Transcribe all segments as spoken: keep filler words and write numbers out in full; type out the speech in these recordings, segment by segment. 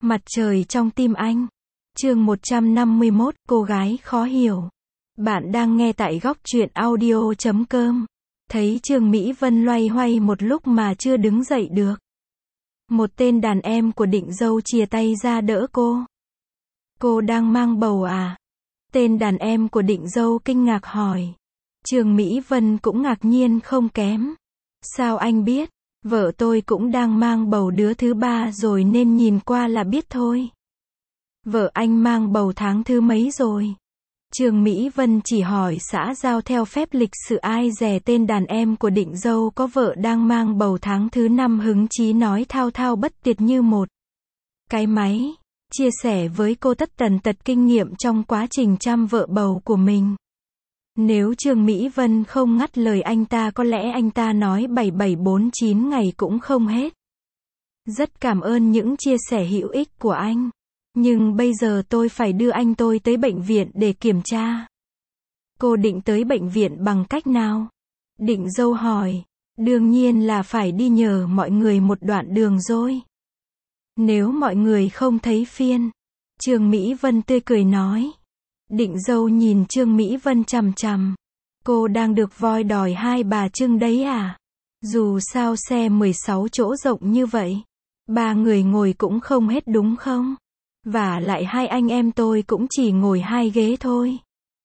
Mặt trời trong tim anh. Chương một trăm năm mươi mốt, cô gái khó hiểu. Bạn đang nghe tại góc truyện audio chấm com. Thấy Trương Mỹ Vân loay hoay một lúc mà chưa đứng dậy được. Một tên đàn em của Định Dâu chìa tay ra đỡ cô. Cô đang mang bầu à? Tên đàn em của Định Dâu kinh ngạc hỏi. Trương Mỹ Vân cũng ngạc nhiên không kém. Sao anh biết? Vợ tôi cũng đang mang bầu đứa thứ ba rồi nên nhìn qua là biết thôi. Vợ anh mang bầu tháng thứ mấy rồi? Trương Mỹ Vân chỉ hỏi xã giao theo phép lịch sự, ai dè tên đàn em của Định Dâu có vợ đang mang bầu tháng thứ năm hứng chí nói thao thao bất tuyệt như một cái máy, chia sẻ với cô tất tần tật kinh nghiệm trong quá trình chăm vợ bầu của mình. Nếu Trương Mỹ Vân không ngắt lời anh ta, có lẽ anh ta nói bảy bảy bốn chín ngày cũng không hết. Rất cảm ơn những chia sẻ hữu ích của anh. Nhưng bây giờ tôi phải đưa anh tôi tới bệnh viện để kiểm tra. Cô định tới bệnh viện bằng cách nào? Định Dâu hỏi. Đương nhiên là phải đi nhờ mọi người một đoạn đường rồi. Nếu mọi người không thấy phiền. Trương Mỹ Vân tươi cười nói. Định Dâu nhìn Trương Mỹ Vân chằm chằm. Cô đang được voi đòi hai bà Trưng đấy à? Dù sao xe mười sáu chỗ rộng như vậy, ba người ngồi cũng không hết đúng không? Và lại hai anh em tôi cũng chỉ ngồi hai ghế thôi.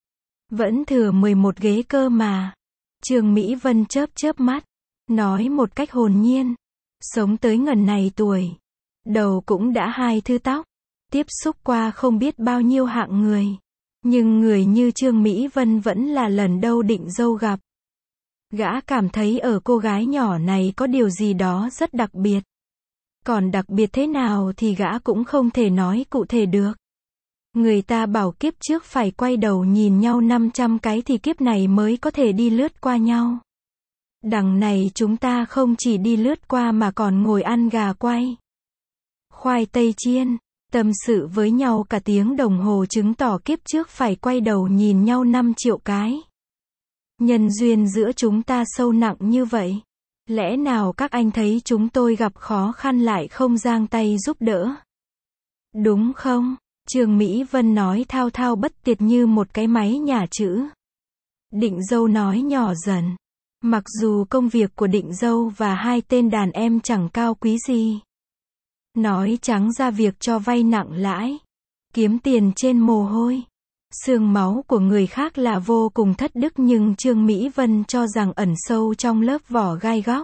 Vẫn thừa mười một ghế cơ mà. Trương Mỹ Vân chớp chớp mắt, nói một cách hồn nhiên. Sống tới ngần này tuổi, đầu cũng đã hai thứ tóc, tiếp xúc qua không biết bao nhiêu hạng người. Nhưng người như Trương Mỹ Vân vẫn là lần đầu Định Dâu gặp. Gã cảm thấy ở cô gái nhỏ này có điều gì đó rất đặc biệt. Còn đặc biệt thế nào thì gã cũng không thể nói cụ thể được. Người ta bảo kiếp trước phải quay đầu nhìn nhau năm trăm cái thì kiếp này mới có thể đi lướt qua nhau. Đằng này chúng ta không chỉ đi lướt qua mà còn ngồi ăn gà quay, khoai tây chiên, tâm sự với nhau cả tiếng đồng hồ, chứng tỏ kiếp trước phải quay đầu nhìn nhau năm triệu cái. Nhân duyên giữa chúng ta sâu nặng như vậy. Lẽ nào các anh thấy chúng tôi gặp khó khăn lại không giang tay giúp đỡ? Đúng không? Trương Mỹ Vân nói thao thao bất tuyệt như một cái máy nhả chữ. Định Dâu nói nhỏ dần. Mặc dù công việc của Định Dâu và hai tên đàn em chẳng cao quý gì. Nói trắng ra việc cho vay nặng lãi, kiếm tiền trên mồ hôi, xương máu của người khác là vô cùng thất đức, nhưng Trương Mỹ Vân cho rằng ẩn sâu trong lớp vỏ gai góc,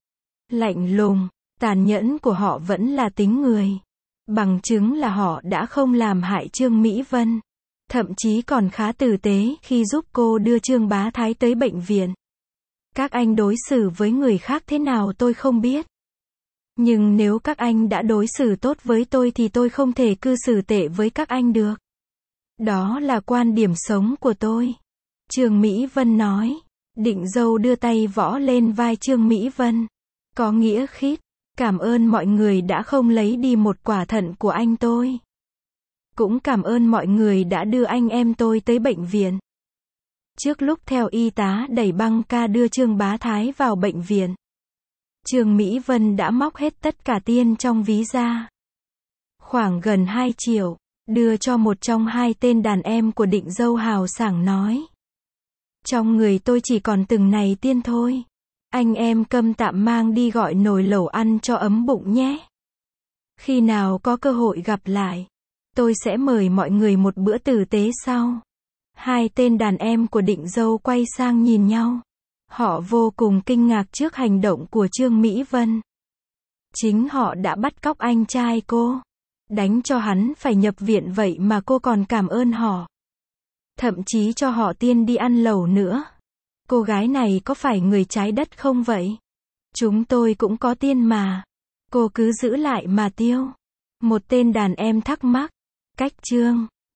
lạnh lùng, tàn nhẫn của họ vẫn là tính người. Bằng chứng là họ đã không làm hại Trương Mỹ Vân, thậm chí còn khá tử tế khi giúp cô đưa Trương Bá Thái tới bệnh viện. Các anh đối xử với người khác thế nào tôi không biết. Nhưng nếu các anh đã đối xử tốt với tôi thì tôi không thể cư xử tệ với các anh được. Đó là quan điểm sống của tôi. Trương Mỹ Vân nói. Định Dâu đưa tay võ lên vai Trương Mỹ Vân. Có nghĩa khít. Cảm ơn mọi người đã không lấy đi một quả thận của anh tôi. Cũng cảm ơn mọi người đã đưa anh em tôi tới bệnh viện. Trước lúc theo y tá đẩy băng ca đưa Trương Bá Thái vào bệnh viện, Trương Mỹ Vân đã móc hết tất cả tiền trong ví ra. Khoảng gần hai triệu, đưa cho một trong hai tên đàn em của Định Dâu hào sảng nói. Trong người tôi chỉ còn từng này tiền thôi. Anh em câm tạm mang đi gọi nồi lẩu ăn cho ấm bụng nhé. Khi nào có cơ hội gặp lại, tôi sẽ mời mọi người một bữa tử tế sau. Hai tên đàn em của Định Dâu quay sang nhìn nhau. Họ vô cùng kinh ngạc trước hành động của Trương Mỹ Vân. Chính họ đã bắt cóc anh trai cô, đánh cho hắn phải nhập viện, vậy mà cô còn cảm ơn họ. Thậm chí cho họ tiền đi ăn lẩu nữa. Cô gái này có phải người trái đất không vậy? Chúng tôi cũng có tiền mà. Cô cứ giữ lại mà tiêu. Một tên đàn em thắc mắc. Cách Trương